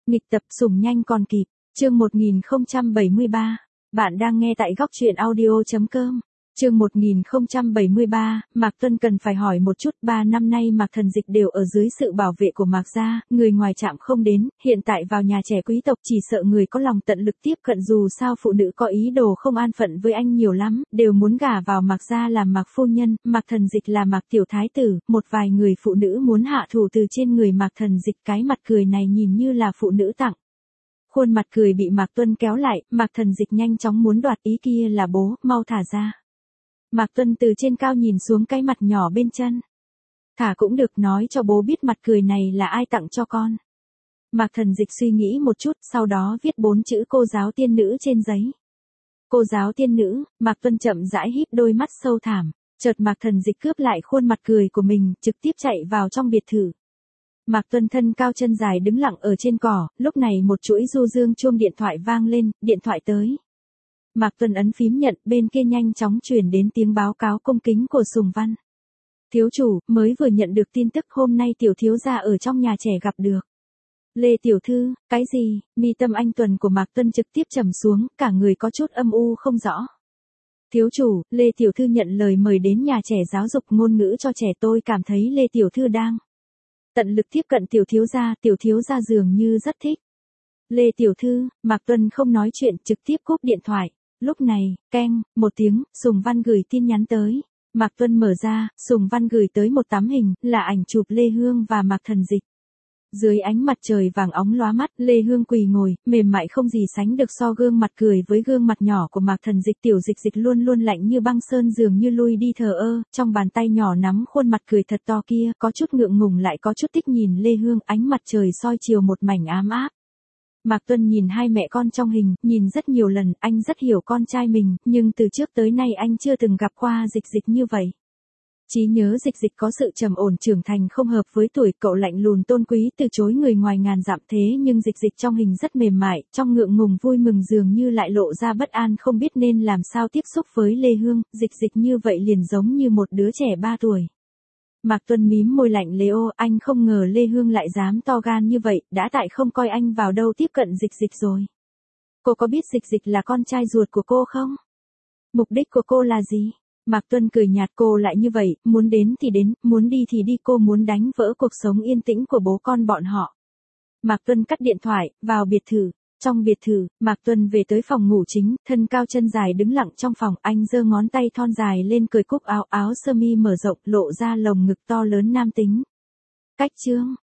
Nghịch tập sủng nhanh còn kịp, chương 1073. Bạn đang nghe tại góc truyện audio.com. Chương 1073, Mạc Tuân cần phải hỏi một chút, 3 năm nay Mạc Thần Dịch đều ở dưới sự bảo vệ của Mạc gia, người ngoài chạm không đến, hiện tại vào nhà trẻ quý tộc chỉ sợ người có lòng tận lực tiếp cận, dù sao phụ nữ có ý đồ không an phận với anh nhiều lắm, đều muốn gả vào Mạc gia làm Mạc phu nhân, Mạc Thần Dịch là Mạc tiểu thái tử, một vài người phụ nữ muốn hạ thủ từ trên người Mạc Thần Dịch, cái mặt cười này nhìn như là phụ nữ tặng. Khuôn mặt cười bị Mạc Tuân kéo lại, Mạc Thần Dịch nhanh chóng muốn đoạt, ý kia là bố, mau thả ra. Mạc Tuân từ trên cao nhìn xuống cái mặt nhỏ bên chân. Thả cũng được, nói cho bố biết mặt cười này là ai tặng cho con. Mạc Thần Dịch suy nghĩ một chút, sau đó viết 4 chữ cô giáo tiên nữ trên giấy. Cô giáo tiên nữ, Mạc Tuân chậm rãi híp đôi mắt sâu thẳm, chợt Mạc Thần Dịch cướp lại khuôn mặt cười của mình, trực tiếp chạy vào trong biệt thự. Mạc Tuân thân cao chân dài đứng lặng ở trên cỏ, lúc này một chuỗi du dương chuông điện thoại vang lên, điện thoại tới. Mạc Tuân ấn phím nhận, bên kia nhanh chóng truyền đến tiếng báo cáo cung kính của Sùng Văn. Thiếu chủ, mới vừa nhận được tin tức hôm nay tiểu thiếu gia ở trong nhà trẻ gặp được. Lê tiểu thư, cái gì? Mi tâm anh tuần của Mạc Tuân trực tiếp trầm xuống, cả người có chút âm u không rõ. Thiếu chủ, Lê tiểu thư nhận lời mời đến nhà trẻ giáo dục ngôn ngữ cho trẻ, tôi cảm thấy Lê tiểu thư đang tận lực tiếp cận tiểu thiếu gia dường như rất thích. Lê tiểu thư, Mạc Tuân không nói chuyện, trực tiếp cúp điện thoại. Lúc này, keng, một tiếng, Sùng Văn gửi tin nhắn tới. Mạc Tuân mở ra, Sùng Văn gửi tới một tấm hình, là ảnh chụp Lê Hương và Mạc Thần Dịch. Dưới ánh mặt trời vàng óng lóa mắt, Lê Hương quỳ ngồi, mềm mại không gì sánh được so gương mặt cười với gương mặt nhỏ của Mạc Thần Dịch. Tiểu Dịch Dịch luôn luôn lạnh như băng sơn, dường như lui đi thờ ơ, trong bàn tay nhỏ nắm khuôn mặt cười thật to kia, có chút ngượng ngùng lại có chút thích nhìn Lê Hương, ánh mặt trời soi chiều một mảnh ám áp. Mạc Tuân nhìn hai mẹ con trong hình, nhìn rất nhiều lần, anh rất hiểu con trai mình, nhưng từ trước tới nay anh chưa từng gặp qua Dịch Dịch như vậy. Trí nhớ Dịch Dịch có sự trầm ổn trưởng thành không hợp với tuổi, cậu lạnh lùng tôn quý từ chối người ngoài ngàn dặm, thế nhưng Dịch Dịch trong hình rất mềm mại, trong ngượng ngùng vui mừng dường như lại lộ ra bất an, không biết nên làm sao tiếp xúc với Lê Hương. Dịch Dịch như vậy liền giống như một đứa trẻ 3 tuổi. Mạc Tuân mím môi lạnh lẽo, anh không ngờ Lê Hương lại dám to gan như vậy, đã tại không coi anh vào đâu tiếp cận Dịch Dịch rồi. Cô có biết Dịch Dịch là con trai ruột của cô không? Mục đích của cô là gì? Mạc Tuân cười nhạt, cô lại như vậy, muốn đến thì đến, muốn đi thì đi, cô muốn đánh vỡ cuộc sống yên tĩnh của bố con bọn họ. Mạc Tuân cắt điện thoại, vào biệt thự. Trong biệt thự, Mạc Tuân về tới phòng ngủ chính, thân cao chân dài đứng lặng trong phòng, anh giơ ngón tay thon dài lên cởi cúc áo, áo sơ mi mở rộng, lộ ra lồng ngực to lớn nam tính. Cách chương,